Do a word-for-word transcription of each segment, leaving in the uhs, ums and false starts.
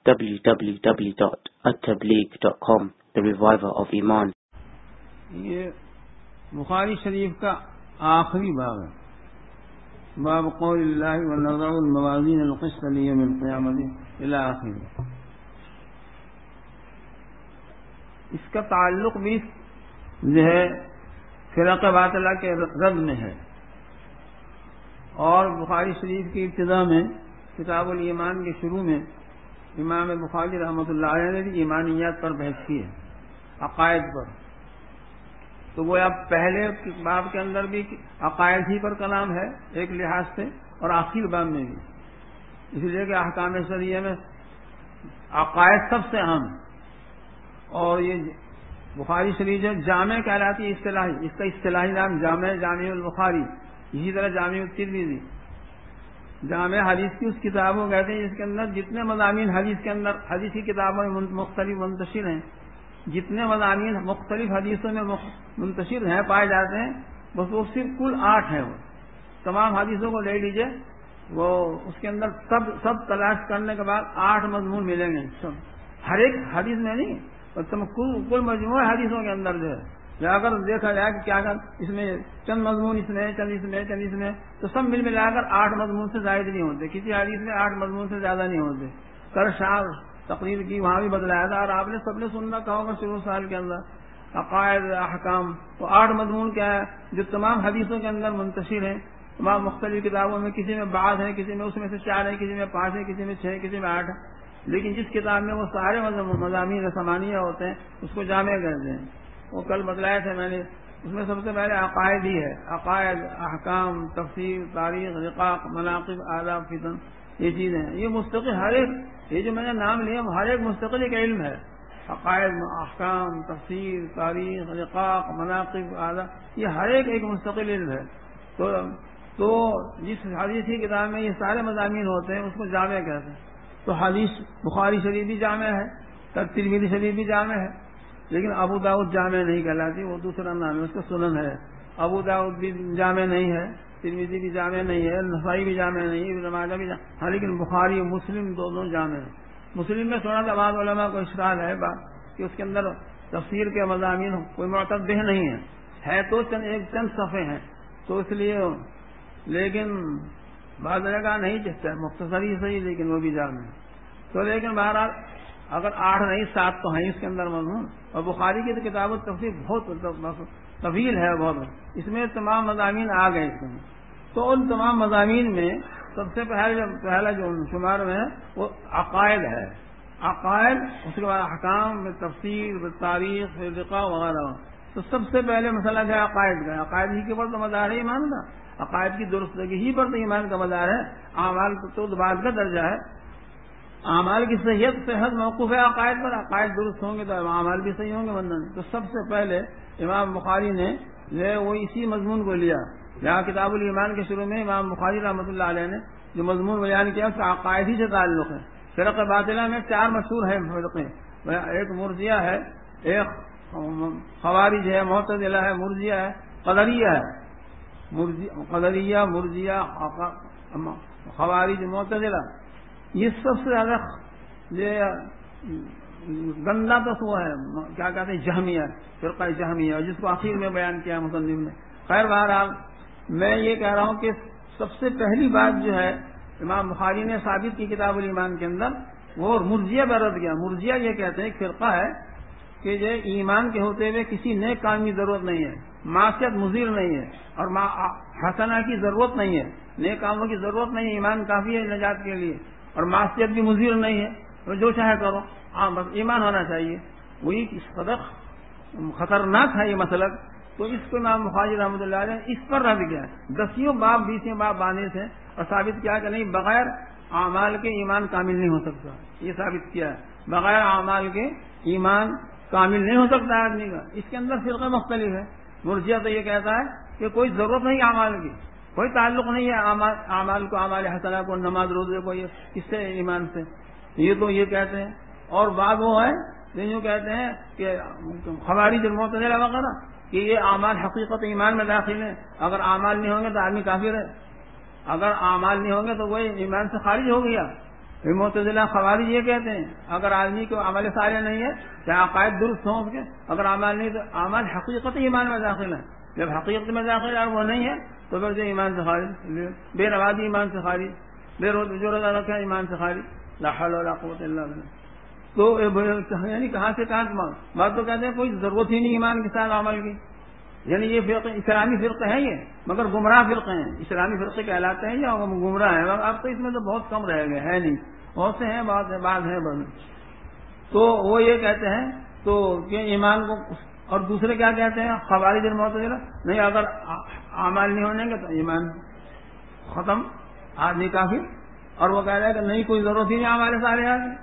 w w w dot at tabligh dot com, the reviver of Iman. یہ بخاری شریف کا آخری باب ہے، باب قول اللہ ونضع الموازین القسط لیوم القیامۃ الی آخر. اس کا تعلق بھی جو ہے فرق باطلہ کے رد میں ہے، اور بخاری شریف کی ابتدا میں کتاب الایمان کے شروع میں امام بخاری رحمۃ اللہ علیہ نے بھی ایمانیات پر بحث کی ہے، عقائد پر. تو وہ اب پہلے باب کے اندر بھی عقائد ہی پر کلام ہے ایک لحاظ سے، اور آخر باب میں بھی، اس لیے کہ احکام شرعیہ میں عقائد سب سے اہم، اور یہ بخاری شریف جو جامع کہلاتی ہے اصطلاحی، اس کا اصطلاحی نام جامع جامع البخاری، اسی طرح جامع الترمذی. جامع حدیث کی اس کتاب کو کہتے ہیں جس کے اندر جتنے مضامین حدیث کے اندر حدیث کی کتابوں میں مختلف منتشر ہیں، جتنے مضامین مختلف حدیثوں میں منتشر ہیں پائے جاتے ہیں، بس وہ صرف کل آٹھ ہیں. وہ تمام حدیثوں کو لے لیجئے، وہ اس کے اندر سب سب تلاش کرنے کے بعد آٹھ مضمون ملیں گے، سب ہر ایک حدیث میں نہیں، کل کل مجموعہ حدیثوں کے اندر جو ہے جا کر دیکھا جائے کہ کیا کر اس میں چند مضمون اس میں چند اس میں چند اس میں تو سب مل ملا کر آٹھ مضمون سے زائد نہیں ہوتے، کسی حدیث میں آٹھ مضمون سے زیادہ نہیں ہوتے. کل شاہ تقریر کی وہاں بھی بدلایا تھا، اور آپ نے سب نے سننا کہا ہوگا شروع سال کے اندر عقائد احکام. تو آٹھ مضمون کیا ہے جو تمام حدیثوں کے اندر منتشر ہیں، تمام مختلف کتابوں میں، کسی میں بعض ہیں، کسی میں اس میں سے چار ہیں، کسی میں پانچ ہیں، کسی میں چھ، کسی میں آٹھ. لیکن جس کتاب میں وہ سارے مضامین ثمانیہ ہوتے ہیں اس کو جامع کہتے ہیں. وہ کل بتلایا تھا میں نے، اس میں سب سے پہلے عقائد ہی ہے، عقائد احکام تفسیر تاریخ رقاق مناقب آداب فتن، یہ چیزیں ہیں. یہ مستقل ہر ایک، یہ جو میں نے نام لیا ہر ایک مستقل ایک علم ہے. عقائد احکام تفسیر تاریخ رقاق مناقب آداب، یہ ہر ایک ایک مستقل علم ہے. تو تو جس حدیث کی کتاب میں یہ سارے مضامین ہوتے ہیں اس کو جامع کہتے ہیں. تو حدیث بخاری شریف بھی جامع ہے، ترمذی شریف بھی جامع ہے، لیکن ابو داؤد جامع نہیں کہلاتی، وہ دوسرا نام ہے، اس کا سنن ہے. ابو داؤد بھی جامع نہیں ہے، ترمذی بھی جامع نہیں ہے، نسائی بھی جامع نہیں ہے، ابن ماجہ بھی جامع، ہاں لیکن بخاری اور مسلم دونوں جامع ہیں. مسلم میں سنا تھا بعض علماء کو اشکال ہے بات کہ اس کے اندر تفسیر کے مضامین کوئی معتبر نہیں ہے، ہے تو چند ایک چند صفحے ہیں، تو اس لیے، لیکن بعض جگہ نہیں چاہتا ہے مختصری صحیح، لیکن وہ بھی جامع ہے. تو لیکن بہرحال اگر آٹھ نہیں سات تو ہیں اس کے اندر مضمون. اور بخاری کی تو کتاب التفسیر بہت طویل ہے، بہت، اس میں تمام مضامین آ گئے اس میں. تو ان تمام مضامین میں سب سے پہلے پہلا جو شمار میں ہے وہ عقائد ہے. عقائد، اس کے بعد احکام میں تفسیر تاریخ رقاق وغیرہ. تو سب سے پہلے مسئلہ ہے عقائد کا. عقائد ہی کے اوپر تو مدار ہے ایمان کا، عقائد کی درستگی ہی پر تو ایمان کا مدار ہے. اعمال تو بعد کا درجہ ہے، اعمال کی صحیحت صحت موقوف ہے عقائد پر. عقائد درست ہوں گے تو اعمال بھی صحیح ہوں گے ورنہ نہیں. تو سب سے پہلے امام بخاری نے جو وہ اسی مضمون کو لیا. جہاں کتاب الایمان کے شروع میں امام بخاری رحمۃ اللہ علیہ نے جو مضمون بیان کیا اس کا عقائد ہی سے تعلق ہے. فرق باطلہ میں چار مشہور ہیں فرقے، ایک مرجیہ ہے، ایک خوارج ہے، معتزلہ ہے، مرجیہ ہے، قدریہ ہے. قدریہ مرجیہ خوارج معتزلہ، یہ سب سے زیادہ یہ گندا تو وہ ہے کیا کہتے ہیں جہمیہ، فرقہ جہمیہ، جس کو آخر میں بیان کیا مصنف نے. خیر بہرحال میں یہ کہہ رہا ہوں کہ سب سے پہلی بات جو ہے امام بخاری نے ثابت کی کتاب الایمان کے اندر، وہ مرجیہ پر رد کیا. مرجیہ یہ کہتے ہیں ایک فرقہ ہے کہ جو ایمان کے ہوتے ہوئے کسی نیک کام کی ضرورت نہیں ہے، معصیت مضر نہیں ہے، اور حسنہ کی ضرورت نہیں ہے، نیک کاموں کی ضرورت نہیں ہے، ایمان کافی ہے نجات کے لیے، اور معصیت بھی مضر نہیں ہے، تو جو چاہے کرو، ہاں بس ایمان ہونا چاہیے. وہی صدق خطرناک ہے یہ مسلک. تو اس کو امام بخاری رحمۃ اللہ علیہ اس پر رد کیا ہے. دسیوں باب بیسوں باب باندھے تھے اور ثابت کیا کہ نہیں بغیر اعمال کے ایمان کامل نہیں ہو سکتا. یہ ثابت کیا ہے بغیر اعمال کے ایمان کامل نہیں ہو سکتا آدمی کا. اس کے اندر فرقہ مختلف ہے. مرجیہ تو یہ کہتا ہے کہ کوئی ضرورت نہیں اعمال کی، کوئی تعلق نہیں ہے اعمال کو، اعمال حسنہ کو، نماز روزے کو، اس سے ایمان سے، یہ تو یہ کہتے ہیں. اور بعض وہ ہے جو یوں کہتے ہیں کہ خوارج المعتزلہ وغیرہ کہ یہ اعمال حقیقت ایمان میں داخل ہیں، اگر اعمال نہیں ہوں گے تو آدمی کافر ہے، اگر اعمال نہیں ہوں گے تو وہ ایمان سے خارج ہو گیا. معتزلہ خوارج یہ کہتے ہیں اگر آدمی کو عمل صالح نہیں ہے چاہے عقائد درست ہوں اس کے، اگر عمل نہیں تو عمل حقیقت ایمان میں داخل ہے، جب حقیقت میں داخل ہے اور وہ نہیں ہے تو پھر جو ایمان سے خارج، بے نمازی ایمان سے خارج، بے جو روزہ رکھا ایمان سے خارج، لا حول ولا قوت الا باللہ۔ تو یعنی کہاں سے کہاں بات تو کہتے ہیں کوئی ضرورت ہی نہیں ایمان کے ساتھ عمل کی، یعنی یہ فرقے اسلامی فرقے ہیں یہ، مگر گمراہ فرقے ہیں، اسلامی فرقے کہلاتے ہیں یا گمراہ ہیں، اب تو اس میں تو بہت کم رہ گئے ہیں، نہیں بہت سے ہیں، بعض بعض ہیں بس۔ تو وہ یہ کہتے ہیں تو کہ ایمان کو، اور دوسرے کیا کہتے ہیں خوارج اور معتزلہ، نہیں اگر اعمال نہیں ہونے گے تو ایمان ختم، آدمی کافر، اور وہ کہہ رہے ہیں کہ نہیں کوئی ضرورت ہی نہیں اعمال صالحات کی،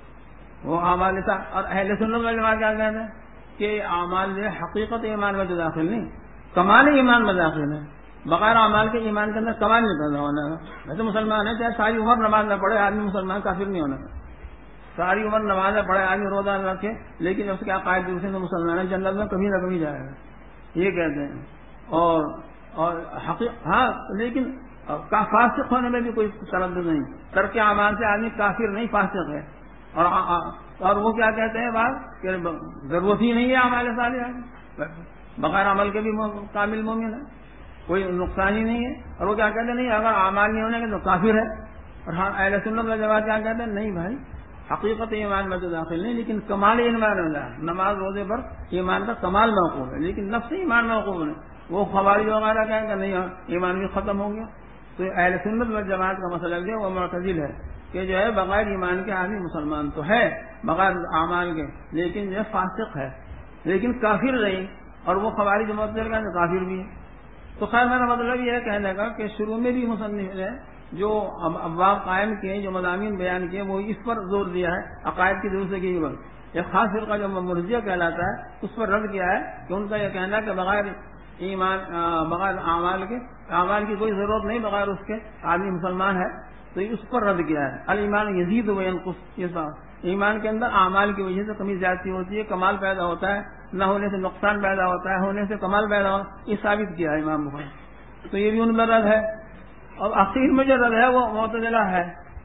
وہ اعمال صالحات۔ اور اہل سنت والجماعت کیا کہتے ہیں کہ اعمال جو حقیقت ایمان میں تو داخل نہیں، کمال ایمان میں داخل ہے، بغیر اعمال کے ایمان کے اندر کمال نہیں پیدا ہونا ہے۔ ویسے مسلمان ہے چاہے ساری عمر نماز نہ پڑھے آدمی مسلمان کافر نہیں ہونا، ساری عمر نماز نہ پڑھے آدمی روزہ نہ رکھے لیکن اس کے عقائد دوسرے سے مسلمان ہے، جنت میں کبھی نہ کبھی جائے گا، یہ کہتے ہیں۔ اور اور حقیقت ہاں لیکن فاسق ہونے میں بھی کوئی تردد نہیں، ترک اعمال سے آدمی کافر نہیں فاسق ہے۔ اور اور وہ کیا کہتے ہیں بات کہ ضرورت ہی نہیں ہے اعمال صالحہ، بغیر عمل کے بھی کامل مومن ہے، کوئی نقصان ہی نہیں ہے۔ اور وہ کیا کہتے ہیں نہیں اگر اعمال نہیں ہونے کے تو کافر ہے۔ اور ہاں اہل سنت والجماعت کیا کہتے ہیں نہیں بھائی حقیقت ایمان میں تو داخل نہیں لیکن کمال ایمان میں داخل، نماز روزے پر ایمان کا کمال موقوف ہے لیکن نفس ایمان موقوف ہے۔ وہ خوارج وغیرہ کہیں کہ نہیں ایمان بھی ختم ہو گیا۔ تو اہل سنت والجماعت کا مسئلہ جو ہے وہ معتزل ہے کہ جو ہے بغیر ایمان کے آدمی مسلمان تو ہے بغیر اعمال کے لیکن جو ہے فاسق ہے لیکن کافر نہیں، اور وہ خوارج معتزلہ کا کافر بھی ہے۔ تو خیر میرا مطلب یہ ہے کہنے کا کہ شروع میں بھی مصنف نے جو ابواب قائم کیے، جو مضامین بیان کیے، وہ اس پر زور دیا ہے عقائد کی درستی کی وقت ایک خاص فرقہ جو مرجئہ کہلاتا ہے اس پر رد کیا ہے کہ ان کا یہ کہنا ہے کہ بغیر ایمان بغیر اعمال کے اعمال کی کوئی ضرورت نہیں، بغیر اس کے آدمی مسلمان ہے، تو اس پر رد کیا ہے۔ الایمان یزید و ینقص، یہ ایمان کے اندر اعمال کی وجہ سے کمی زیادتی ہوتی ہے، کمال پیدا ہوتا ہے، نہ ہونے سے نقصان پیدا ہوتا ہے، ہونے سے کمال پیدا ہوتا ہے، یہ ثابت کیا ہے امام بخاری۔ تو یہ بھی ان کا رد ہے۔ اور آخر میں جو رد ہے وہ معتزلہ ہے،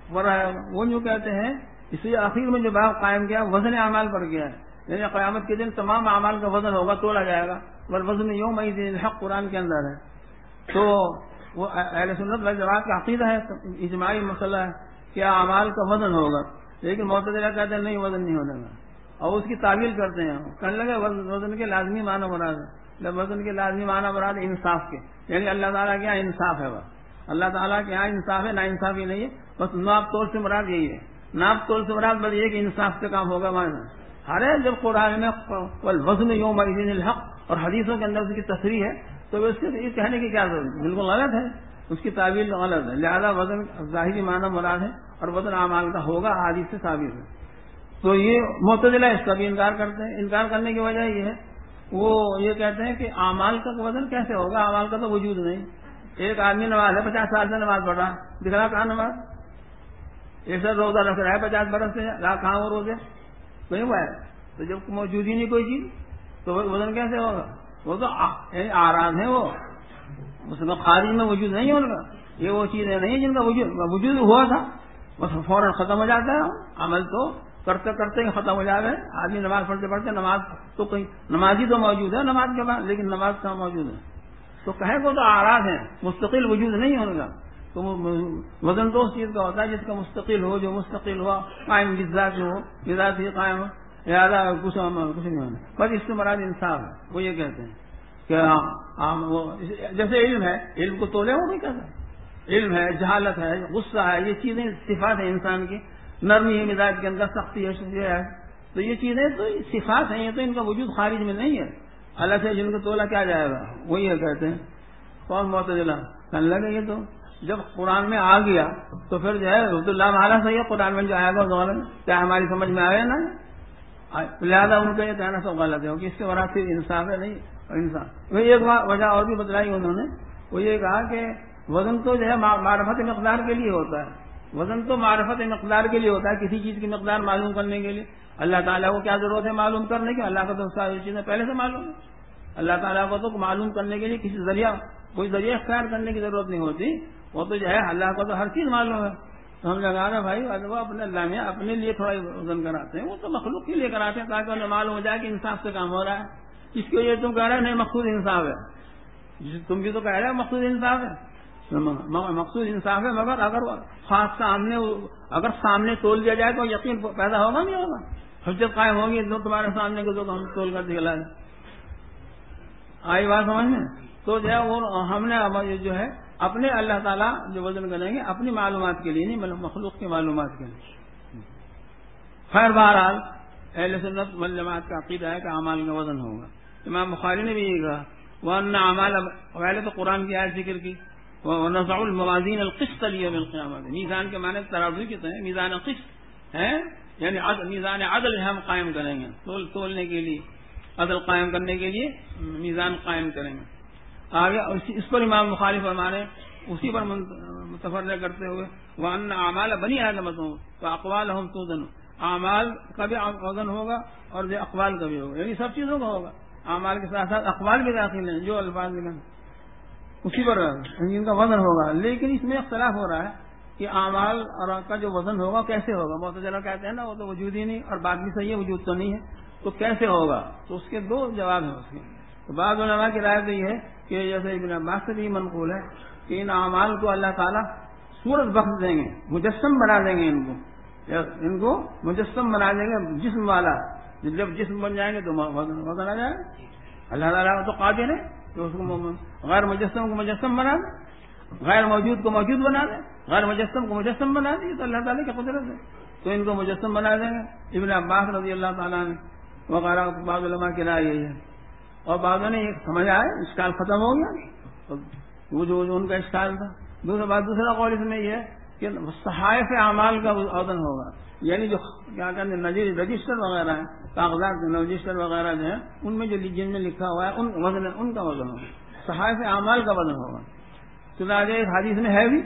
وہ جو کہتے ہیں اس لیے آخر میں جو باب قائم کیا وزن اعمال پر کیا ہے، یعنی قیامت کے دن تمام اعمال کا وزن ہوگا، تولا جائے گا، والوزن یومئذ الحق قرآن کے اندر ہے۔ تو وہ اہل سنت والجماعت کا عقیدہ ہے، اجماعی مسئلہ ہے کہ اعمال کا وزن ہوگا، لیکن معتزلہ کہتے ہیں نہیں وزن نہیں ہونے گا، اور اس کی تعویل کرتے ہیں، کہنے لگے وزن کے لازمی معنی مراد ہے، وزن کے لازمی معنی مراد انصاف کے، یعنی اللہ تعالیٰ کے یہاں انصاف ہے، بس اللہ تعالیٰ کے یہاں انصاف ہے، نا انصافی نہیں ہے، بس ناپ تول سے مراد یہی ہے، ناپ تول سے مراد بس یہ کہ انصاف سے کام ہوگا معنی ہر ہے۔ جب قرآن میں والوزن یومئذ الحق اور حدیثوں کے اندر اس کی تصریح ہے تو اس کے یہ کہنے کی کیا ضرورت، بالکل غلط ہے، اس کی تعبیر غلط ہے، لہذا وزن ظاہری معنی مراد ہے اور وزن اعمال کا ہوگا حدیث سے ثابت ہے۔ تو یہ معتزلہ اس کا بھی انکار کرتے ہیں، انکار کرنے کی وجہ یہ ہے وہ یہ کہتے ہیں کہ اعمال کا وزن کیسے ہوگا، اعمال کا تو وجود نہیں۔ ایک آدمی نماز ہے پچاس سال سے نماز پڑھ رہا دکھ رہا کہاں نماز، ایک ساتھ روزہ رکھ رہا ہے پچاس برس سے کہاں وہ روزے نہیں ہوا ہے، تو جب موجود ہی نہیں کوئی چیز تو وزن کیسے ہوگا، وہ تو آراز ہیں، وہ اس کا خارج میں وجود نہیں ہے ان کا، یہ وہ چیزیں نہیں جن کا وجود وجود ہوا تھا بس فوراً ختم ہو جاتا ہے، عمل تو کرتے کرتے ہی ختم ہو جاتا ہے۔ آدمی نماز پڑھتے پڑھتے نماز تو کوئی نمازی تو موجود ہے نماز کے بعد، لیکن نماز کہاں موجود ہے، تو کہیں کو تو آراز ہیں، مستقل وجود نہیں ہے ان کا۔ تو وزن تو اس چیز کا ہوتا ہے جس کا مستقل ہو، جو مستقل ہوا قائم بذات ہو، بذات ہی قائم ہو، لہٰذا کچھ کچھ نہیں ہونا، بس اس سے مراد انصاف ہے۔ وہ یہ کہتے ہیں کہ جیسے علم ہے، علم کو تولے وہ نہیں کہتا، علم ہے، جہالت ہے، غصہ ہے، یہ چیزیں صفات ہیں انسان کی، نرمی ہے مزاج کے اندر، سختی ہے، تو یہ چیزیں تو صفات ہیں، یہ تو ان کا وجود خارج میں نہیں ہے، اللہ سے جن کو تولا کیا جائے گا، وہ یہ کہتے ہیں۔ کون معتزلہ کہنے لگے یہ تو جب قرآن میں آ گیا تو پھر جو ہے رحمۃ اللہ تعالیٰ صحیح ہے، قرآن میں جو آئے گا غلط، کیا ہماری سمجھ میں آئے نا، لہٰذا ان کا یہ کہنا سب غلط ہے کہ اس کے بعد پھر انصاف ہے نہیں انسان۔ وہ ایک وجہ اور بھی بتلائی انہوں نے، وہ یہ کہا کہ وزن تو جو ہے معرفت مقدار کے لیے ہوتا ہے، وزن تو معرفت مقدار کے لیے ہوتا ہے، کسی چیز کی مقدار معلوم کرنے کے لیے۔ اللہ تعالیٰ کو کیا ضرورت ہے معلوم کرنے کی، اللہ کو تو ساری چیزیں پہلے سے معلوم ہے، اللہ تعالیٰ کو تو معلوم کرنے کے لیے کسی ذریعہ کوئی ذریعہ اختیار کرنے کی ضرورت نہیں ہوتی، وہ تو جو ہے اللہ کو تو ہر چیز معلوم ہے۔ تو ہم لگا رہے بھائی وہ اپنے اللہ میں اپنے لیے تھوڑا وزن کراتے ہیں، وہ تو مخلوق کے لیے کراتے ہیں تاکہ انہیں معلوم ہو جائے کہ انصاف سے کام ہو رہا ہے. اس کے لیے تم کہہ رہے نہیں مقصود انصاف ہے، تم بھی تو کہہ رہے مقصود انصاف ہے، مقصود انصاف ہے، مگر اگر خاص سامنے اگر سامنے تول دیا جائے تو یقین پیدا ہوگا نہیں ہوگا، حجت قائم ہوگی جو تمہارے سامنے کو جو ہم تول کر دکھلا دیں. آئی بات سمجھ میں؟ تو جو ہے وہ ہم نے جو ہے اپنے اللہ تعالیٰ جو وزن کریں گے اپنی معلومات کے لیے نہیں مطلب مخلوق کی معلومات کے لیے. خیر بہرحال اہل سنت والجماعت کا عقیدہ ہے کہ اعمال کا وزن ہوگا. امام بخاری نے بھی یہ کہا وَأَنَّ أَعْمَالَ پہلے تو قرآن کی آیت ذکر کی وَنَضَعُ الْمَوَازِينَ الْقِسْطَ لِيَوْمِ الْقِيَامَةِ، میزان کے معنی ترازو کی طرح میزان قسط ہے، یعنی میزان عدل ہم قائم کریں گے، تول تولنے کے لیے، عدل قائم کرنے کے لیے میزان قائم کریں گے. آگے اس پر امام بخاری فرمانے اسی پر متفرع کرتے ہوئے وَأَنَّ أَعْمَالَ بَنِي آدَمَ وَأَقْوَالُهُمْ تُوزَنُ، اعمال کا بھی وزن ہوگا اور جو اقوال کا بھی ہوگا، یعنی سب چیزوں کا ہوگا. اعمال کے ساتھ ساتھ اقوال بھی داخل ہیں، جو الفاظ نکلیں اسی پر ان کا وزن ہوگا. لیکن اس میں اختلاف ہو رہا ہے کہ اعمال اور کا جو وزن ہوگا کیسے ہوگا. معتزلہ کہتے ہیں نا وہ تو وجود ہی نہیں، اور بات بھی صحیح ہے وجود تو نہیں ہے، تو کیسے ہوگا؟ تو اس کے دو جواب ہیں اس کے. تو بعض علماء کی رائے تو یہ ہے کہ جیسے ابن عباس سے بھی منقول ہے کہ ان اعمال کو اللہ تعالیٰ صورت بخش دیں گے، مجسم بنا دیں گے، ان کو ان کو مجسم بنا دیں گے جسم والا. جب جسم بن جائیں گے تو وزن آ جائے گا. اللہ تعالیٰ تو قادر ہے کہ اس کو غیر مجسم کو مجسم بنا دے، غیر موجود کو موجود بنا دے، غیر مجسم کو مجسم بنا دے. تو اللہ تعالیٰ کی قدرت ہے، تو ان کو مجسم بنا دیں گے. ابن عباس رضی اللہ تعالیٰ نے وغیرہ بعض علماء کی رائے یہی ہے. اور بعضوں نے یہ سمجھ آئے اشکال ختم ہو گیا، وہ جو ان کا اشکال تھا. دوسرا بات دوسرا قول اس میں یہ ہے کہ صحائف اعمال کا وزن ہوگا، یعنی جو کیا کہتے ہیں رجسٹر وغیرہ ہیں، کاغذات رجسٹر وغیرہ جو ہے ان میں جو جن میں لکھا ہوا ہے ان وزن ان کا وزن ہوگا، صحائف اعمال کا وزن ہوگا. چنانچہ ایک حدیث میں ہے بھی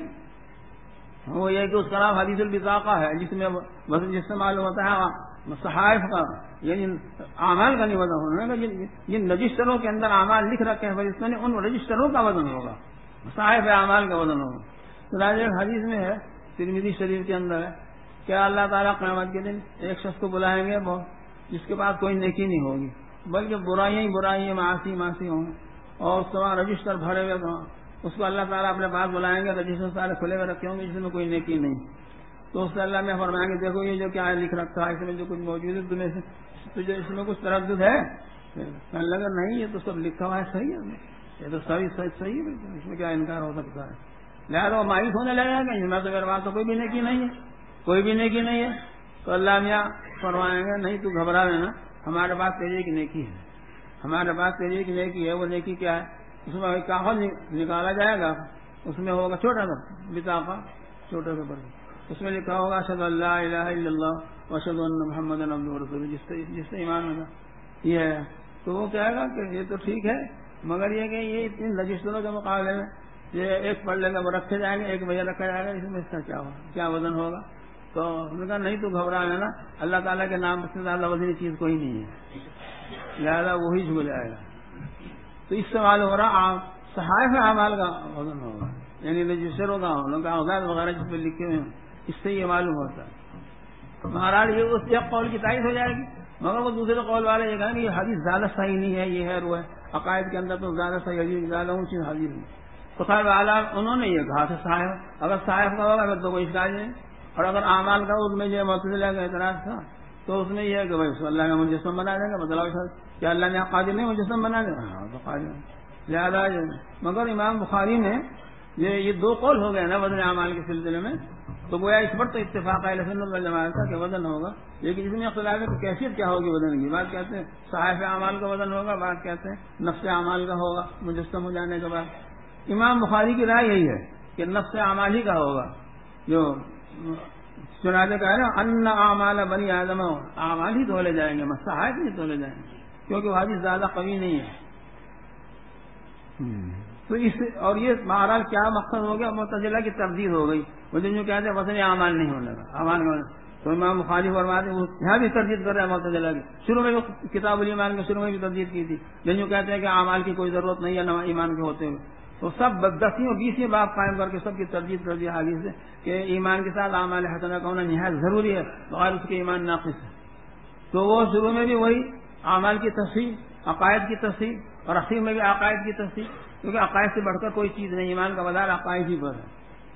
وہ یہ کہ اس کا نام حدیث البطاقہ ہے، جس میں وزن جس سے معلوم ہوتا ہے صحائف کا یعنی اعمال کا نہیں وزن ہونا، جن رجسٹروں کے اندر اعمال لکھ رکھے ہیں فرشتوں نے ان رجسٹروں کا وزن ہوگا، صحائف اعمال کا وزن ہوگا. چنانچہ ایک حدیث میں ہے ترمذی شریف کے اندر ہے کہ اللہ تعالیٰ قیامت کے دن ایک شخص کو بلائیں گے جس کے پاس کوئی نیکی نہیں ہوگی بلکہ برائیاں ہی برائیاں معاصی معاصی ہوں گی، اور اس کے بعد رجسٹر بھرے ہوئے تو اس کو اللہ تعالیٰ اپنے پاس بلائیں گے، رجسٹر سارے کھلے ہوئے رکھے ہوں گے جس میں کوئی نیکی نہیں. تو اس سے اللہ میں فرمائیں گے دیکھو یہ جو کیا لکھ رکھا ہے اس میں جو کچھ موجود ہے تمہیں سے تجھے اس میں کچھ تردد ہے؟ کہنے لگا نہیں یہ تو سب لکھا ہوا ہے صحیح ہے، یہ تو صحیح صحیح ہے، اس میں کیا انکار ہو سکتا ہے. لہٰذا وہ مایوس ہونے لگا کہ میں تو میرے پاس تو کوئی بھی نیکی نہیں ہے، کوئی بھی نیکی نہیں ہے. تو اللہ میاں فرمائیں گے نہیں تو گھبرا لینا، ہمارے پاس تیری ایک نیکی ہے، ہمارے پاس تیری ایک نیکی ہے. وہ نیکی کیا ہے؟ اس میں ایک کاغذ نکالا جائے گا، اس میں ہوگا چھوٹا سا بطاقہ چھوٹا سا پر اس میں لکھا ہوگا اشہد ان لا الہ الا اللہ واشہد ان محمدا عبدہ ورسولہ، جس سے جس سے ایمان ہوگا یہ ہے. تو وہ کہے گا کہ یہ تو ٹھیک ہے مگر یہ کہ یہ ان رجسٹروں کے مقابلے میں یہ ایک پڑھ لے گا وہ رکھے جائیں گے، ایک بھیا رکھا جائے گا، اس میں اس کا کیا ہوگا کیا وزن ہوگا؟ تو انہوں نے کہا نہیں تو گھبرا لینا، اللہ تعالیٰ کے نام سے زیادہ وزنی چیز کوئی نہیں ہے، لہٰذا وہی جھول جائے گا. تو اس سے معلوم ہو رہا صحائف اعمال کا وزن ہوگا، یعنی رجسٹروں کا کاغذات وغیرہ جس پہ لکھے ہوئے ہیں، اس سے یہ معلوم ہوتا ہے. مہاراج یہ اس ایک قول کی تائید ہو جائے گی، مگر وہ دوسرے قول والے یہ کہیں کہ یہ حدیث زیادہ صحیح نہیں ہے، یہ ہے وہ ہے عقائد کے اندر تو زیادہ صحیح حدیث زیادہ اونچی حدیث نہیں. تو خیر اعلیٰ انہوں نے یہ کہا کہ صحائف اگر صحائف کا ہوگا پھر تو کوئی اشکال نہیں، اور اگر اعمال کا اس میں جو معتزلہ کا اعتراض تھا تو اس میں یہ ہے کہ بھائی اللہ نے مجسم بنا دے گا، مطلب کیا اللہ نے قادر نہیں مجسم بنا دے گا؟ ہاں تو قادر. لہٰذا مگر امام بخاری نے یہ یہ دو قول ہو گئے نا وزن اعمال کے سلسلے میں، تو گویا اس پر تو اتفاق اہل سنت والجماعت کا کہ وزن ہوگا، لیکن اس میں اختلاف ہے کہ کیفیت کیا ہوگی وزن کی. بعض کہتے ہیں صحائف اعمال کا وزن ہوگا، بعض کہتے ہیں نفس اعمال کا ہوگا مجسم ہو جانے کے بعد. امام بخاری کی رائے یہی ہے کہ نفس اعمال ہی کا ہوگا، جو چنانچہ کہا ہے نا ان اعمال بنی آدم اعمال ہی تولے جائیں گے، صحائف نہیں تولے جائیں گے، کیونکہ وہ حدیث زیادہ قوی نہیں ہے. تو اس اور یہ بہرحال کیا مقصد ہو گیا؟ معتزلہ کی تردید ہو گئی، وہ جو کہتے ہیں وزن اعمال نہیں ہونے کا اعمال کا. تو امام بخاری فرماتے ہیں یہاں بھی تردید کر رہے ہیں معتزلہ کی. شروع میں کتاب الایمان کے شروع میں بھی تردید کی تھی، جو کہتے ہیں کہ اعمال کی کوئی ضرورت نہیں ہے نہ ایمان کے ہوتے ہوئے. تو سب دسویں بیسویں باب قائم کر کے سب کی ترجیح کر دیا حدیث سے کہ ایمان کے ساتھ اعمال حسنہ کا ہونا نہایت ضروری ہے، بغیر اس کے ایمان ناقص ہے. تو وہ شروع میں بھی وہی اعمال کی تصحیح، عقائد کی تصحیح، اور اخیر میں بھی عقائد کی تصحیح، کیونکہ عقائد سے بڑھ کر کوئی چیز نہیں، ایمان کا مدار عقائد ہی پر ہے.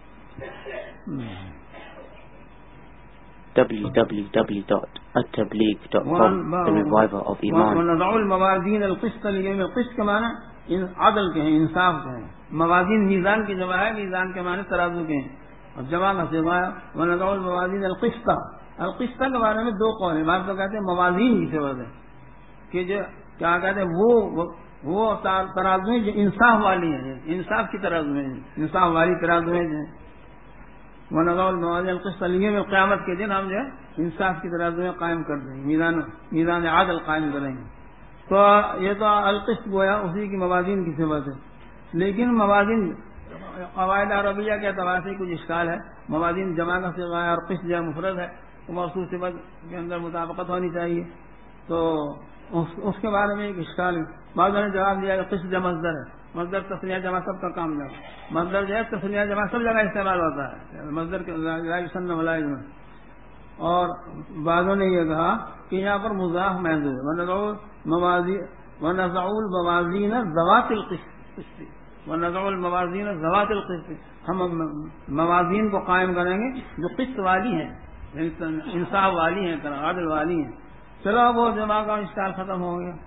w w w dot at tabligh dot com The Reviver of Iman. ونضع الموازین القسط لیوم القسط کے معنی عدل کے ہیں، انصاف کے ہیں. موازین میزان کی جمع ہے، میزان کے معنی ترازو کے ہیں، اور جمع کا صیغہ ہے ونضع الموازین القسط. القسط کے بارے میں دو قول ہیں. بعض لوگ کہتے ہیں موازین کی صفت ہے کہ جو کیا کہتے ہیں وہ وہ ترازویں جو انصاف والی ہیں، انصاف کی ترازویں ہیں، انصاف والی ترازویں ہیں. ونضع الموازین القسط لیوم قیامت کے دن ہم جو ہے انصاف کی ترازویں قائم کر دیں گے، میزان میزان عادل قائم کریں گے. تو یہ تو القسط گویا اسی کی موازین کی صفت ہے. لیکن موازین قواعد عربیہ کے اعتبار سے کچھ اشکال ہے. موازین جمع کا صیغہ ہے اور قسط جو ہے مفرد ہے، تو موصوف صفت کے اندر مطابقت ہونی چاہیے. تو اس کے بارے میں ایک اشکال ہے. بعضوں نے جواب دیا کہ قسط جمع مصدر ہے، مصدر تسنیہ جمع سب کا کام جمع، مصدر جو ہے تسنیہ جمع سب جگہ استعمال ہوتا ہے، مصدر کے لا یسن ولا یجمع. اور بعضوں نے یہ کہا کہ یہاں پر مضاف محذوف ہے. ونضع الموازین ونضع الموازین ذوات القسط ونضع الموازین ذوات القسط. ہم موازین کو قائم کریں گے جو قسط والی ہیں، انصاف والی ہیں، عدل والی ہیں. چلو وہ جمع کا اشکال ختم ہو گیا.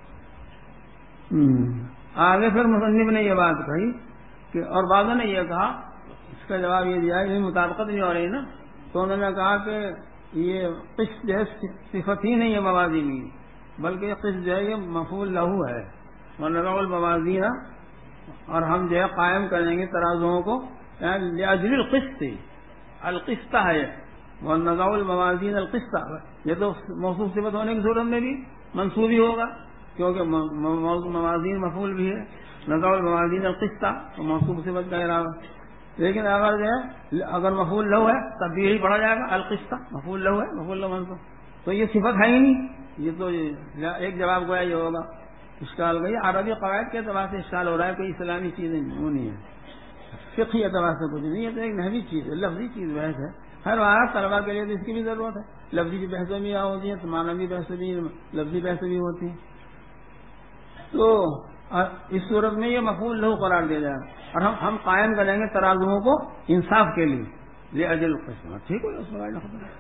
آگے پھر مصنف نے یہ بات کہی کہ اور بعضوں نے یہ کہا، اس کا جواب یہ دیا کہ مطابقت نہیں ہو رہی نا. تو انہوں نے کہا کہ یہ قسط جو ہے صفت ہی نہیں ہے موازین کی، بلکہ یہ قسط جو ہے یہ مفعول لہو ہے. ونضع الموازین، اور ہم جو ہے قائم کریں گے ترازوؤں کو لاجل القسط. القسط ہے ونضع الموازین القسط. یہ تو موصوف صفت ہونے کی صورت میں بھی منصوب ہی ہوگا، کیونکہ موازین مفعول بھی ہے. نضع الموازین القسط تو موصوف صفت کا علاوہ. لیکن اگر جو ہے اگر مفعول لہو ہے تب بھی یہی پڑھا جائے گا القسط. مفعول لہو ہے، مفعول لہو منصوب، تو یہ صفت ہے ہی نہیں. یہ تو ایک جواب گویا یہ ہوگا. اشکال گئی عربی قواعد کے اعتبار سے اشکال ہو رہا ہے، کوئی اسلامی چیزیں وہ نہیں ہے، فقہی اعتبار سے کچھ نہیں. یہ تو ایک نحوی چیز ہے، لفظی چیز بحث ہے. ہر بات طلبا کے لیے تو اس کی بھی ضرورت ہے. لفظی بحثیں بھی ہوتی ہیں تو معنوی بحثیں بھی، لفظی بحثیں بھی ہوتی ہیں. تو اس صورت میں یہ مفعول لہو قرار دیا جائے گا، اور ہم ہم قائم کریں گے ترازوؤں کو انصاف کے لیے لاجل القسط. ٹھیک ہو گیا،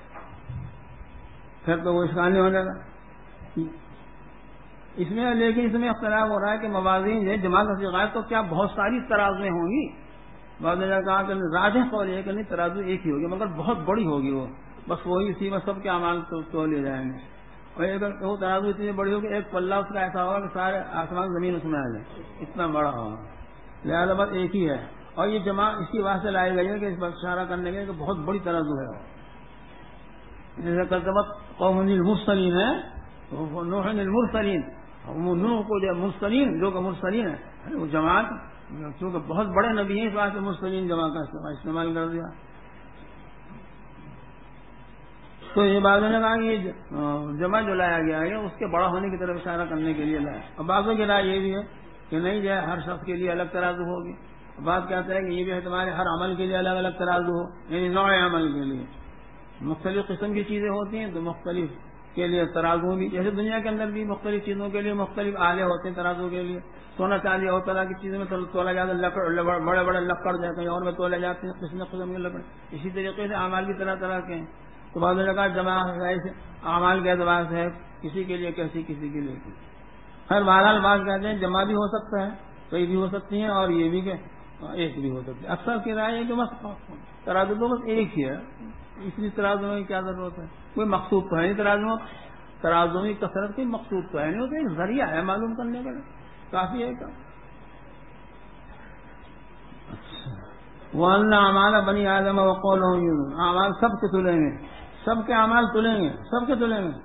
پھر تو وہ اشکال نہیں ہو جائے گا اس میں. لیکن اس میں اختلاف ہو رہا ہے کہ موازین جو جمع کا صیغہ ہے تو کیا بہت ساری ترازویں ہوں گی؟ بعض نے کہا کہ راجح قول یہ کہ نہیں، ترازو ایک ہی ہوگی مگر بہت بڑی ہوگی، وہ بس وہی اسی میں سب کے اعمال تو لے جائیں گے. اور اگر وہ ترازو اتنی بڑی ہوگی ایک پلہ اس کا ایسا ہوگا کہ سارے آسمان زمین اس میں آ جائیں، اتنا بڑا ہوگا. لہٰذا بس ایک ہی ہے. اور یہ جمع اسی واسطے سے لائی گئی ہے کہ اس پر اشارہ کرنے کے کہ بہت بڑی ترازو ہے. جیسے قسمت قوم المرسلین ہے، نوح المرسلین، نوح کو جو مرسلین جو کہ مرسلین ہے وہ جماعت، کیونکہ بہت بڑے نبی ہیں اس واسطے مرسلین جمع کا استعمال کر دیا. تو یہ بعضوں نے کہا کہ یہ جمع جو لایا گیا ہے اس کے بڑا ہونے کی طرف اشارہ کرنے کے لیے لایا. اور بعضوں کی رائے یہ بھی ہے کہ نہیں جو ہے ہر شخص کے لیے الگ ترازو ہوگی. بات کہتے ہیں کہ یہ بھی احتمال ہے ہر عمل کے لیے الگ الگ ترازو ہو، یعنی نوع عمل کے لیے مختلف قسم کی چیزیں ہوتی ہیں تو مختلف کے لیے ترازو بھی. جیسے دنیا کے اندر بھی مختلف چیزوں کے لیے مختلف آلے ہوتے ہیں ترازو کے لیے. سونا چاندی اور طرح کی چیزوں میں تولا جاتا ہے، لکڑ بڑے بڑے لکڑ جو ہے کہیں اور میں تولے جاتے ہیں قسم قسم کے لکڑ. اسی طریقے سے اعمال بھی طرح طرح کے ہیں. تو بعض نے کہا جمع اعمال کے اعتبار سے ہے، کسی کے لیے کیسی کسی کے لیے کسی. ہر بہرحال بات کہتے ہیں جمع بھی ہو سکتا ہے، کئی بھی ہو سکتی ہیں، اور یہ بھی کہ ایک بھی ہو سکتی ہے. اکثر کی رائے ہے کہ بس ترازو تو بس ایک ہی ہے، اس لیے ترازو میں کیا ضرورت ہے؟ کوئی مقصود تو ہے نہیں ترازو ترازو میں کثرت کوئی مقصود تو ہے نہیں، وہ تو ایک ذریعہ ہے معلوم کرنے کا، کافی ہے. وَأَنَّ أَعْمَالَ بَنِي آدَمَ وَقَوْلُهُمْ، اعمال سب کے تلیں گے، سب کے اعمال تلیں گے، سب کے تلیں گے،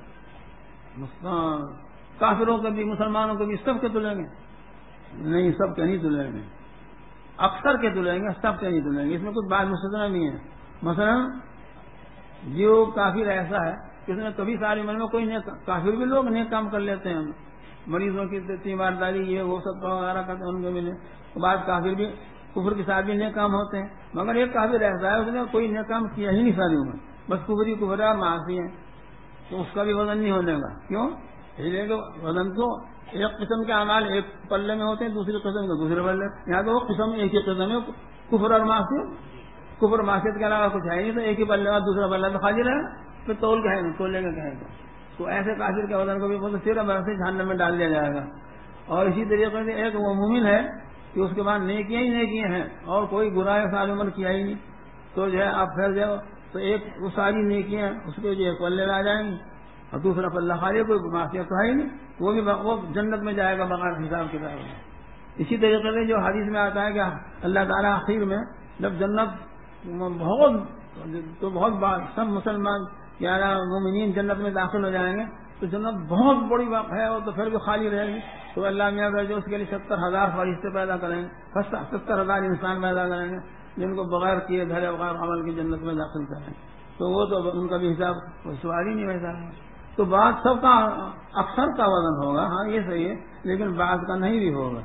کافروں کے بھی مسلمانوں کے بھی سب کے تلیں گے. نہیں، سب کے نہیں تلیں گے، اکثر کے تلیں گے، سب کے نہیں تلیں گے. اس میں کچھ بات مستثنا بھی ہے. مثلا جو کافر ایسا ہے کسی نے کبھی ساری عمر میں کوئی نیک کافر بھی لوگ نیک کام کر لیتے ہیں, مریضوں کی تیمارداری یہ وہ سب وغیرہ کرتے ہیں ان کے ملے, بعض کافر بھی کفر کے ساتھ بھی نیک کام ہوتے ہیں, مگر ایک کافر ایسا ہے اس نے کوئی نیک کام کیا ہی نہیں ساری عمر, بس کفر ہی کفر معاصی ہے, تو اس کا بھی وزن نہیں ہونے گا. کیوں؟ اس لیے کہ وزن تو ایک قسم کے اعمال ایک پلے میں ہوتے ہیں, دوسری قسم کے دوسرے پلے, یہاں تو وہ قسم ایک ہی قسم ہے کفر اور معصیت. کفر معصیت کے علاوہ کچھ ہے نہیں, تو ایک ہی پلے اور دوسرا پلہ تو خالی رہے گا, پھر تول کہیں گے تولے کا کہیں گے, تو ایسے کافر کے وزن کو بھی بہت صرف سے جہنم میں ڈال دیا جائے گا. اور اسی طریقے سے ایک وہ مومن ہے کہ اس کے بعد نیکیاں ہی نیکیاں ہیں اور کوئی برا ساری عمر کیا ہی نہیں, تو جو ہے آپ پھیل جاؤ تو ایک وہ ساری نیکیاں اس کے جو ایک پلے آ جائیں گی اور دوسرا پلہ خالی, کوئی معصیت تو ہے ہی نہیں, وہ بھی وہ جنت میں جائے گا بغیر حساب کتاب میں. اسی طریقے سے جو حدیث میں آتا ہے کہ اللہ تعالیٰ آخر میں جب جنت بہت تو بہت بار سب مسلمان یعنی مومنین جنت میں داخل ہو جائیں گے تو جنت بہت بڑی بات ہے اور تو پھر بھی خالی رہے گی, تو اللہ میاں جو اس کے لیے ستر ہزار فرشتے پیدا کریں گے, ستر ہزار انسان پیدا کریں گے جن کو بغیر کیے دھرے بغیر عمل کی جنت میں داخل کریں, تو وہ تو ان کا بھی حساب کوئی سوال ہی نہیں ویسا ہے. تو بعض سب کا اکثر کا وزن ہوگا, ہاں یہ صحیح ہے, لیکن بعض کا نہیں بھی ہوگا.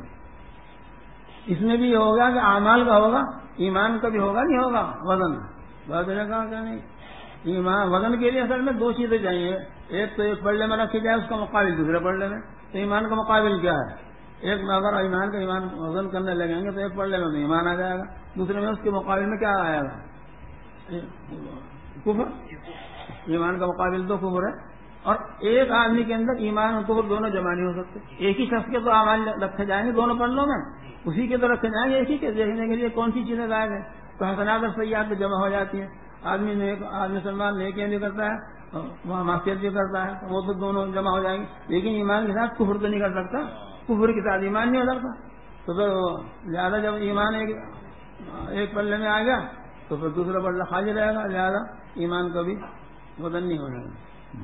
اس میں بھی یہ ہوگا کہ اعمال کا ہوگا, ایمان کا بھی ہوگا نہیں ہوگا وزن. بات نے کہا کہ نہیں, ایمان وزن کے لیے اصل میں دو چیزیں چاہیے, ایک تو ایک پلڑے میں رکھی جائے اس کا مقابل دوسرے پلڑے میں, تو ایمان کا مقابل کیا ہے, ایک میں اگر ایمان کا ایمان وزن کرنے لگیں گے تو ایک پلڑے میں ایمان آ جائے گا, دوسرے میں اس کے مقابل میں کیا آئے گا کفر. ایمان کا مقابل تو کفر ہے, اور ایک آدمی کے اندر ایمان اور کفر دونوں جمع نہیں ہو سکتے. ایک ہی شخص کے تو اعمال رکھے جائیں گے دونوں پلڑوں میں, اسی کے تو رکھے جائیں گے ایک ہی کے, دیکھنے کے لیے کون سی چیزیں غائب ہیں, تو حسنات اور سیئات میں جمع ہو جاتی ہیں. آدمی نیک آدمی مسلمان نیکیاں بھی کرتا ہے وہاں معصیت بھی کرتا ہے, وہ تو دونوں جمع ہو جائیں گے, لیکن ایمان کے ساتھ کفر تو نہیں کر سکتا, کفر کے ساتھ ایمان نہیں ہو سکتا. تو پھر لہٰذا جب ایمان ایک ایک پلے میں آ گیا تو پھر دوسرا پلہ خالی رہے گا, لہٰذا ایمان کا بھی وزن نہیں ہو جائے گا.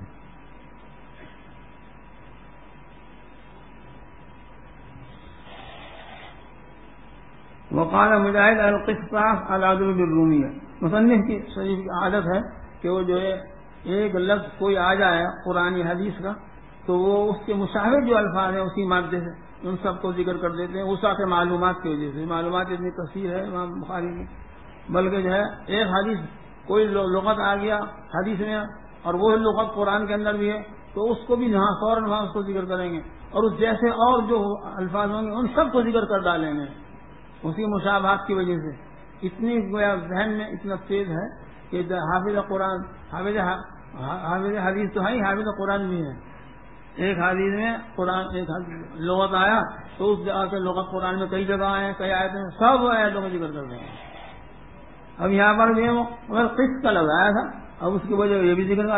وقال مجاہد القسطاس العدل بالرومیہ, مصنف کی شریف کی عادت ہے کہ وہ جو ہے ایک لفظ کوئی آ جائے قرآن حدیث کا تو وہ اس کے مشابہ جو الفاظ ہیں اسی مادے سے ان سب کو ذکر کر دیتے ہیں, وسعت معلومات کی وجہ سے. معلومات اتنی کثیر ہے امام بخاری کی, بلکہ جو ہے ایک حدیث کوئی لغت آ گیا حدیث میں اور وہ لغت قرآن کے اندر بھی ہے تو اس کو بھی یہاں فوراً وہاں اس کو ذکر کریں گے, اور اس جیسے اور جو الفاظ ہوں گے ان سب کو ذکر کر ڈالیں گے اسی مشابہات کی وجہ سے. اتنی گویا ذہن میں اتنا تیز ہے کہ حافظ قرآن حافظ حافظ حدیث تو ہے ہی, حافظ قرآن بھی ہے. ایک حدیث میں قرآن ایک لغت آیا تو اس جگہ سے لغت قرآن میں کئی جگہ آئے, کئی آیتیں ہیں, سب آیتوں کو ذکر کر دیں گے. اب یہاں پر بھی اگر قسط کا لگایا تھا, اب اس کی وجہ یہ بھی ذکر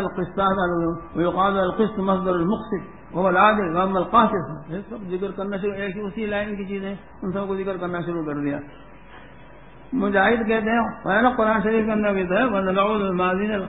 القسط القسط مصدر المقسط وہ العادل غم القاسط, یہ سب ذکر کرنا شروع, ایک اسی لائن کی چیزیں ان سب کو ذکر کرنا شروع کر دیا. مجاہد کہتے ہیں قرآن شریف کے اندر بھی تو ہے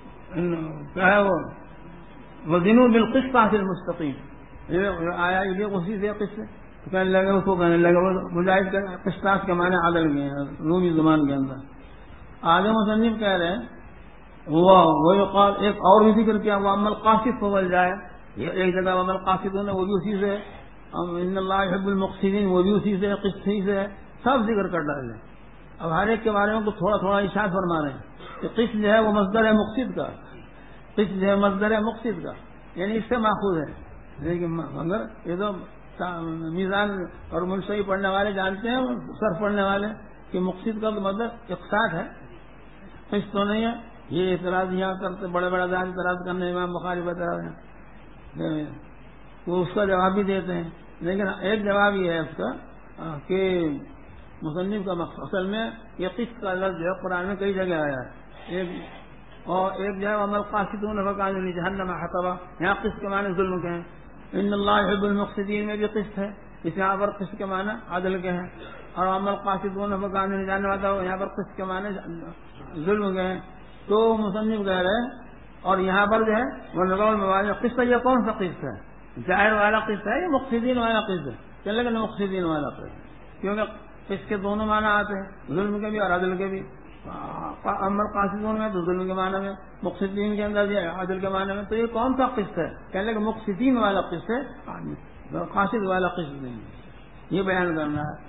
کیا ہے وہ وزنوا بالقسطاس المستقیم, یہ آیا یہ اسی سے قصے کہنے لگے اس کو کہنے لگے وہ مجاہد کا قسطاس کے معنی عدل کے ہیں رومی زبان کے اندر. آگے مصنف کہہ رہے ہیں وہ قال ایک اور بھی ذکر کیا وہ عمل قاسط فول جائے, ایک جگہ عمل قاسط ہونے وہ بھی اسی سے, ان اللہ يحب المقسطین وہ بھی اسی سے, قسط ہی سے, سب ذکر کر ڈالے. اب ہر ایک کے بارے میں تو تھوڑا تھوڑا اشارہ فرما رہے ہیں کہ قسط جو ہے وہ مصدر ہے مقصد کا, قسط جو ہے مصدر ہے مقصد کا, یعنی اس سے ماخوذ ہے. لیکن مگر یہ تو میزان اور منشئی پڑھنے والے جانتے ہیں, صرف پڑھنے والے کہ مقصد کا مطلب اقساط ہے, قسط تو نہیں ہے. یہ اعتراض یہاں کرتے بڑے بڑے دار اعتراض کرنے امام بخاری بتا رہے ہیں, وہ اس کا جواب بھی دیتے ہیں. لیکن ایک جواب یہ ہے اس کا کہ مصنف کا مقصد اصل میں یہ قسط کا لفظ جو ہے قرآن میں کئی جگہ آیا ہے, ایک اور ایک جو ہے عمل قاسطون فکانوا جہنم حطبا, یہاں قسط کے معنی ظلم کے ہیں. ان اللہ يحب المقسطین میں بھی قسط ہے, اس یہاں پر قسط کے معنی عدل کے ہیں, اور عمل قاسطون فکانوا جہنم حطبا یہاں پر قسط کے معنی ظلم کے ہیں. تو مصنف کہہ رہے ہیں اور یہاں پر جو ہے وہ لگاؤ مواد قسط, یہ کون سا قسط ہے, جائر والا قسط ہے یا مقصدین والا قسط ہے؟ چلے گا مقصدین والا قسط, کیونکہ اس کے دونوں معنی آتے ہیں ظلم کے بھی اور عدل کے بھی. امر قاصدون میں تو ظلم کے معنی میں، مقصدین کے اندر یہ عدل کے معنی میں. تو یہ کون سا قسط ہے؟ کہنے لگے مقصدین والا قسط ہے، قاصد والا قسط نہیں. یہ بیان کرنا ہے.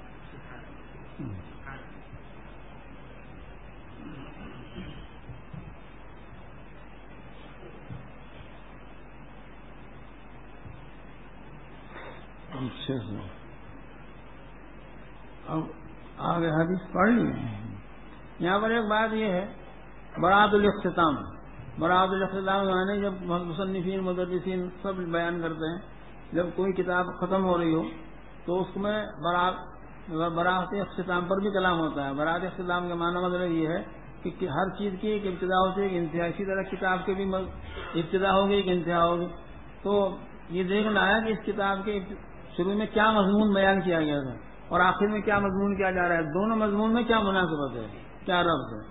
اب آگے حدیث پڑھ لی. یہاں پر ایک بات یہ ہے، برات الاختتام. برات الاختتام معنی جب مصنفین مدرسین سب بیان کرتے ہیں، جب کوئی کتاب ختم ہو رہی ہو تو اس میں برات برات اختتام پر بھی کلام ہوتا ہے. برات اختتام کا معنی مطلب یہ ہے کہ ہر چیز کی ایک ابتدا ہوتی ہے، ایک انتہا. اسی طرح کتاب کی بھی ابتدا ہوگی، ایک انتہا ہوگی. تو یہ دیکھنا ہے کہ اس کتاب کے شروع میں کیا مضمون بیان کیا گیا تھا اور آخر میں کیا مضمون کیا جا رہا ہے. دونوں مضمون میں کیا مناسبت ہے، کیا ربط ہے.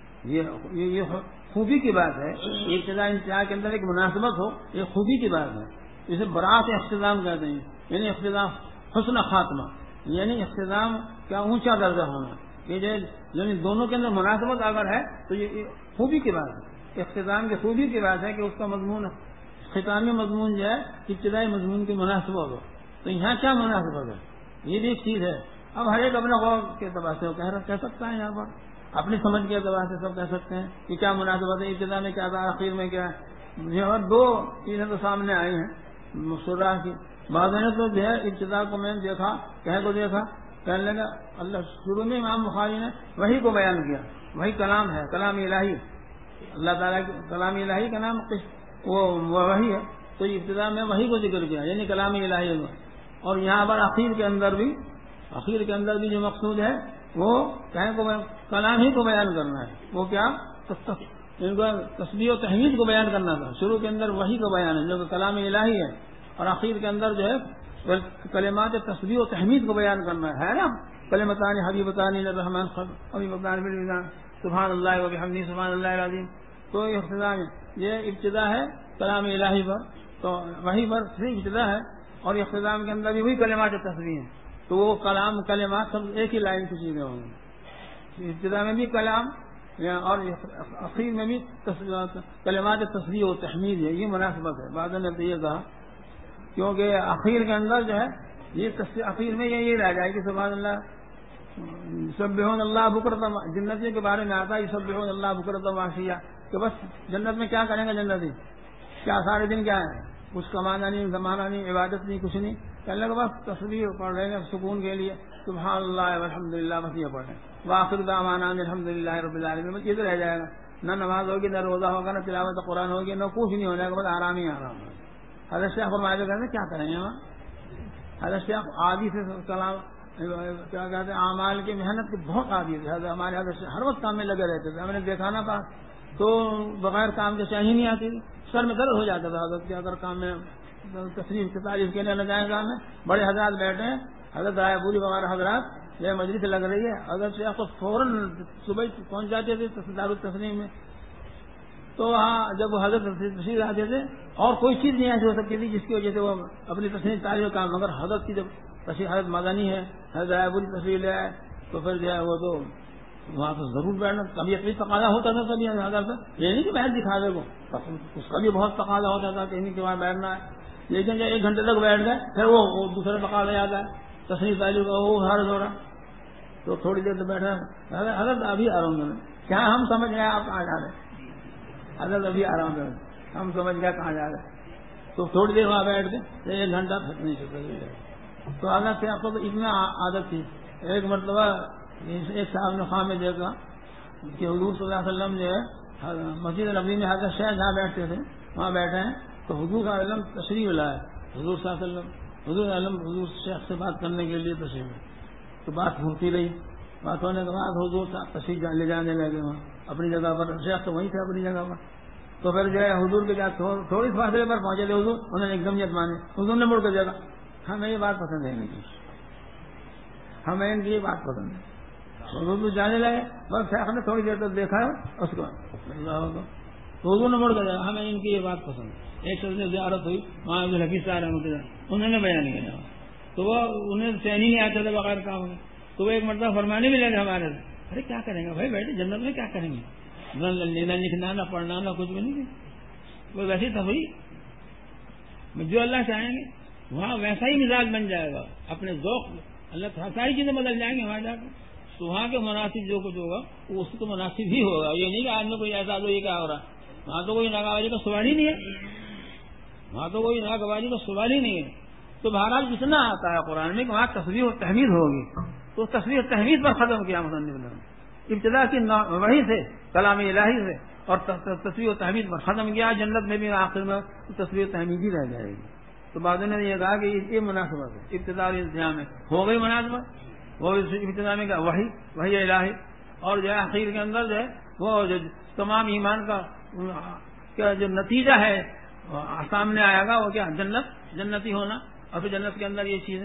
یہ یہ خوبی کی بات ہے. ابتدا انتہا کے اندر ایک مناسبت ہو، یہ خوبی کی بات ہے. اسے برات اختتام کہتے ہیں، یعنی اختتام حسن خاتمہ، یعنی اختتام کا اونچا درجہ ہونا. یہ جو یعنی دونوں کے اندر مناسبت اگر ہے تو یہ خوبی کی بات ہے. اختتام کی خوبی کی بات ہے کہ اس کا مضمون، ختامی مضمون جو ہے ابتدائی مضمون کی مناسبت ہو. تو یہاں کیا مناسبت ہے، یہ بھی ایک چیز ہے. اب ہر ایک اپنے غور کے اعتبار سے کہہ سکتا ہے، یہاں پر اپنی سمجھ کے اعتبار سے سب کہہ سکتے ہیں کہ کیا مناسبت ہے، ابتدا میں کیا تھا، آخر میں کیا ہے. اور دو چیزیں تو سامنے آئی ہیں شرح کی. بعض نے تو جو ہے ابتدا کو میں نے دیکھا، کہہ کو دیکھا، کہنے لگا اللہ شروع میں امام بخاری نے وحی کو بیان کیا. وہی کلام ہے، کلام الہی، اللہ تعالیٰ کی کلام الہی کا نام وہ وحی ہے. تو ابتدا میں وحی کو ذکر کیا، یعنی کلام الہی ہے. اور یہاں پر اخیر کے اندر بھی اخیر کے اندر بھی جو مقصود ہے وہ کہیں کو کلام ہی کو بیان کرنا ہے. وہ کیا، ان کو تسبیح و تحمید کو بیان کرنا تھا. شروع کے اندر وحی کو بیان ہے جو کہ کلام الہی ہے، اور اخیر کے اندر جو ہے کلمات تسبیح و تحمید کو بیان کرنا ہے نا. کلمتان حبیبتان الرحمن حبیبتان بالمیزان سبحان اللہ و بحمدہ سبحان اللہ العظیم. تو یہ اختتام ہے، یہ ابتدا ہے کلام الہی پر، تو وحی پر صرف ابتدا ہے. اور اختتام کے اندر بھی وہی کلمات تصویر ہیں. تو وہ کلام کلمات سب ایک ہی لائن کی چیزیں ہوں گی. ابتدا میں بھی کلام اور اخیر میں بھی کلمات تصویر و تحمید ہے. یہ مناسبت ہے. بعد نے تو یہ کہا کیونکہ اخیر کے اندر جو ہے یہ اخیر میں یہ رہ جائے کہ سبحان اللہ سبحان اللہ بکرۃ. جنتیوں کے بارے میں آتا ہے سبحان اللہ بکرۃ وعشیہ، کہ بس جنت میں کیا کریں گے جنتی، کیا سارے دن کیا ہے، کچھ کمانا نہیں، زمانہ نہیں، عبادت نہیں، کچھ نہیں. کہنے لگا بس تصویر پڑھ رہے ہیں سکون کے لیے سبحان اللہ والحمد للہ، بس یہ پڑھ رہے ہیں. وآخر دعوانا الحمد للہ رب العالمین. بس یہ تو رہ جائے گا. نہ نماز ہوگی، نہ روزہ ہوگا، نہ تلاوت قرآن ہوگی، نہ کچھ نہیں ہونے کا، بس آرام ہی آرام ہے. حضرت شیخ فرمایا کرتے ہیں کیا کریں گے وہاں. حضرت شیخ عادی سے کلام کیا کہتے ہیں اعمال کی محنت کے بہت عادی تھے. ہمارے حضرت ہر وقت کام میں لگے رہتے تھے. ہم نے دیکھا نا پاس تو بغیر کام کے چاہیے نہیں آتی تھی. سر میں درد ہو جاتا تھا حضرت کے اگر کام میں تشریف کی تعریف کے لیے نہ جائیں کام میں. بڑے حضرات بیٹھے ہیں، حضرت رائے پوری وغیرہ حضرات، یہ مجلس لگ رہی ہے، حضرت شیخ کو فوراً صبح پہنچ جاتے تھے دار التسلیم میں. تو وہاں جب وہ حضرت تشریف آتے تھے اور کوئی چیز نہیں ایسی ہو سکتی تھی جس کی وجہ سے وہ اپنی تشریف تعریف کام، مگر حضرت کی جب تشریف حضرت مدنی ہے، حضرت رائے پوری تشریف لے آئے تو پھر جو ہے وہ تو وہاں تو ضرور بیٹھنا. کبھی اتنی تقاضا ہوتا تھا کبھی حضرت سے، یہ نہیں کہ بیٹھ دکھا دے کو، اس کا بھی بہت تقاضا ہوتا تھا کہیں کہ وہاں بیٹھنا ہے. لیکن جب ایک گھنٹے تک بیٹھ گئے پھر وہ دوسرے تقاضا یاد ہے تشریف تعریف کا، وہ حرض ہو رہا تو تھوڑی دیر تو بیٹھا حضرت ابھی آ رہا ہوں. کیا ہم سمجھ گئے آپ کہاں جا رہے ہیں، حضرت ابھی آ رہا ہوں، ہم سمجھ گئے کہاں جا رہے ہیں. تو تھوڑی دیر وہاں بیٹھ کے ایک گھنٹہ پھر نہیں سکتے. تو حضرت سے آپ کو اتنا عادت تھی. ایک مرتبہ ایک صاحب نے خواہ میں دیکھا کہ حضور صلی اللہ علیہ وسلم جو ہے مسجد نبوی میں حضرت شیخ جہاں بیٹھتے تھے وہاں بیٹھے ہیں، تو حضور صلی اللہ علیہ وسلم تشریف لائے. حضور صلی اللہ علیہ وسلم حضور عالم حضور شیخ سے بات کرنے کے لیے تشریف. تو بات ہوتی رہی، بات ہونے کے بعد حضور صاحب تشریف لے جانے لگے وہاں اپنی جگہ پر. شیخ تو وہیں تھے اپنی جگہ پر. تو پھر جو ہے حضور کے ساتھ تھوڑی فاصلے پر پہنچے تھے حضور، انہوں نے ایک دم یت مانے. حضور نے مڑ کر دیکھا ہمیں یہ بات پسند ہے نہیں، ہمیں ان کی یہ بات پسند ہے. حضور جانے لگے، بس شیخ نے تھوڑی دیر تک دیکھا ہے اس کو تو حضور نے مڑ کر دیکھا ہمیں ان کی یہ بات پسند ہے. ایک شخص نے زیارت ہوئی وہاں حفیظ صاحب رحمۃ اللہ، انہوں نے بیان کیا تو وہ انہیں سہنی نہیں آتے تھے بغیر کام میں. تو وہ ایک مرتبہ فرمانے بھی لگے ہمارے سے ارے کیا کریں گے بھائی بیٹے جنت میں کیا کریں گے؟ نہ لینا لکھنا نہ پڑھنا نہ کچھ بھی نہیں، وہ ویسی تفریح جو اللہ چاہیں گے وہاں ویسا ہی مزاج بن جائے گا، اپنے ذوق اللہ ساری چیزیں بدل جائیں گے وہاں جا کے، تو وہاں کے مناسب جو کچھ ہوگا وہ اس کو مناسب ہی ہوگا. یہ نہیں کہ آج میں کوئی احساس ہو یہ کیا ہو رہا، وہاں تو کوئی ناگواری کا سوال ہی نہیں ہے، وہاں تو کوئی ناگواری کا سوال ہی نہیں ہے. تو بہرحال جتنا آتا ہے قرآن میں کہ وہاں تصویر و تحمید ہوگی، تو تصویر و تحمید پر ختم کیا مصنف نے، ابتدا کی وحی سے کلام الہی سے اور تصویر و تحمید پر ختم کیا. جنت میں بھی آخر میں تصویر و تحمید ہی رہ جائے گی. تو بعضوں نے یہ کہا کہ یہ مناسبت ہے ابتدا اور انتہا میں ہو گئی مناسبت، وہ ابتدا میں کہا وحی وحی الہی، اور جو ہے اخیر کے اندر جو ہے وہ جو تمام ایمان کا جو نتیجہ ہے سامنے آئے گا وہ کیا جنت جنتی ہونا، اور پھر جنت کے اندر یہ چیزیں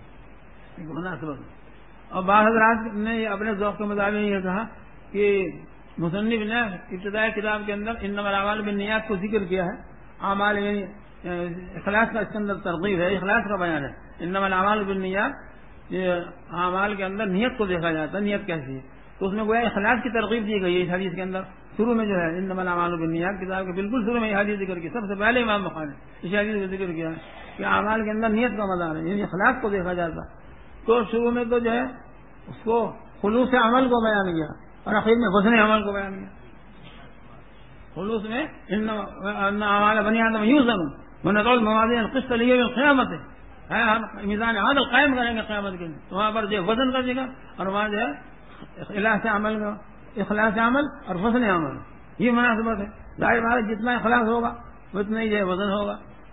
مناسبت. اور بعض حضرات نے اپنے ذوق کے مطابق یہ کہا کہ مصنف نے ابتدائی کتاب کے اندر انما الاعمال بالنیات کو ذکر کیا ہے، اعمال یعنی اخلاص کا اس کے اندر ترغیب ہے، اخلاص کا بیان ہے. انما الاعمال بالنیات یہ اعمال کے اندر نیت کو دیکھا جاتا ہے، نیت کیسی ہے، تو اس میں گویا اخلاص کی ترغیب دی گئی ہے اس حدیث کے اندر. شروع میں جو ہے انما الاعمال بالنیات کتاب کے بالکل شروع میں یہ حدیث ذکر کی، سب سے پہلے امام بخاری نے اس حدیث کو ذکر کیا ہے کہ اعمال کے اندر نیت کا مدار ہے، یعنی اخلاص کو دیکھا جاتا. تو شروع میں تو جو ہے اس کو خلوص عمل کو بیان کیا اور آخر میں حسن عمل کو بیان کیا. خلوص میں ان اعمال بنی آدم یوزن ونضع الموازین القسط لیوم القیامت ہے، ہم میزان عادل قائم کریں گے قیامت کے دن. تو وہاں پر جو وزن کا ذکر اور وہاں جو ہے اخلاص عمل کا، اخلاص عمل اور حسن عمل یہ مناسبت ہے. ظاہر بات ہے جتنا اخلاص ہوگا اتنا ہی جو ہے وزن ہوگا.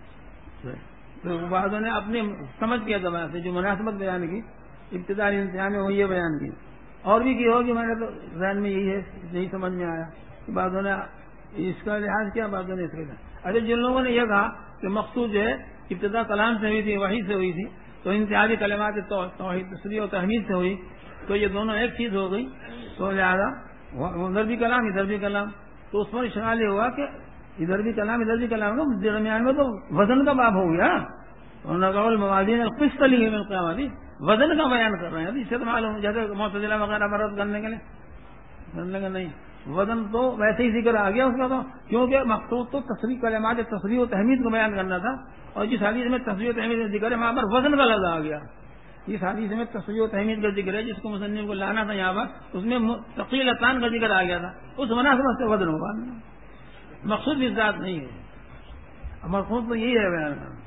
تو بعضوں نے اپنی سمجھ کے اعتبار سے جو مناسبت بیان کی ابتدائی انتہا میں وہ یہ بیان کی، اور بھی کی ہوگی، میں نے تو ذہن میں یہی ہے یہی سمجھ میں آیا. بعضوں نے اس کا لحاظ کیا، بعضوں نے اس کا لحاظ. اچھا جن لوگوں نے یہ کہا کہ مقصود جو ہے ابتدا کلام سے ہوئی تھی وحی سے ہوئی تھی تو انتہائی کلمات توحید تسلیہ و تحمید سے ہوئی، تو یہ دونوں ایک چیز ہو گئی، تو لہٰذا ادھر بھی کلام ادھر بھی کلام. تو اس پر اشارہ یہ ہوا کہ ادھر بھی کلام ادھر بھی کلام ہوگا، درمیان میں تو وزن کا باب ہو گیا. نضع الموازین القسط لیوم القیامت وزن کا بیان کر رہے ہیں. اس سے تو معلوم جیسے معتزلہ وغیرہ پر رد کرنے کے لیے کرنے کا نہیں، وزن تو ویسے ہی ذکر آ گیا اس کا، تو کیونکہ مقصود تو تصریح کلمات تصریح و تحمید کو بیان کرنا تھا، اور جس حدیث میں تصریح و تحمید کا ذکر ہے وہاں پر وزن کا لفظ آ گیا. اس حدیث میں تصریح و تحمید کا ذکر ہے جس کو مصنف کو لانا تھا یہاں پر، اس میں ثقیلتان کا ذکر آ گیا تھا، اس مناسبت سے وزن ہوگا. مقصود بھی ذات نہیں ہے، مقصود تو یہی ہے بیان کرنا.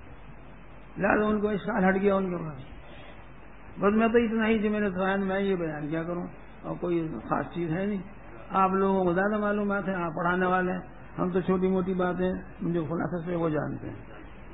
لہٰذا ان کو اشکال ہٹ گیا ان کے پاس. بس میں تو اتنا ہی جو میں نے سوال میں یہ بیان کیا کروں، اور کوئی خاص چیز ہے نہیں. آپ لوگوں کو زیادہ معلومات ہیں، آپ پڑھانے والے ہیں، ہم تو چھوٹی موٹی باتیں جو خلاصے سے وہ جانتے ہیں.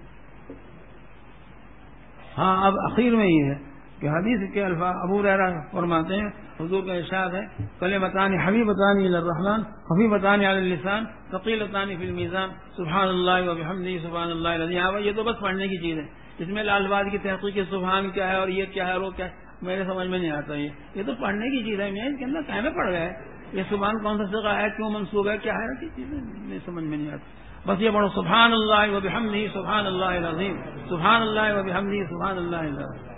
ہاں اب اخیر میں یہ ہے کہ حدیث کے الفاظ ابو ہریرہ فرماتے ہیں حضور کا ارشاد ہے کلمتان حبیبتان الی الرحمن خفیفتان علی اللسان ثقیلتان فی المیزان سبحان اللہ و بحمدہ سبحان اللہ العظیم. یہ تو بس پڑھنے کی چیز ہے، اس میں لال باز کی تحقیق سبحان کیا ہے اور یہ کیا ہے اور وہ کیا ہے میرے سمجھ میں نہیں آتا. یہ یہ تو پڑھنے کی چیز ہے، میں اس کے اندر کہنے پڑ گئے یہ سبحان کون سا صیغہ ہے، کیوں منسوب ہے، کیا ہے، ایسی چیزیں میرے سمجھ میں نہیں آتی. بس یہ پڑھو سبحان اللہ و بحمدہ سبحان اللہ العظیم سبحان اللہ و بحمدہ سبحان اللہ العظیم.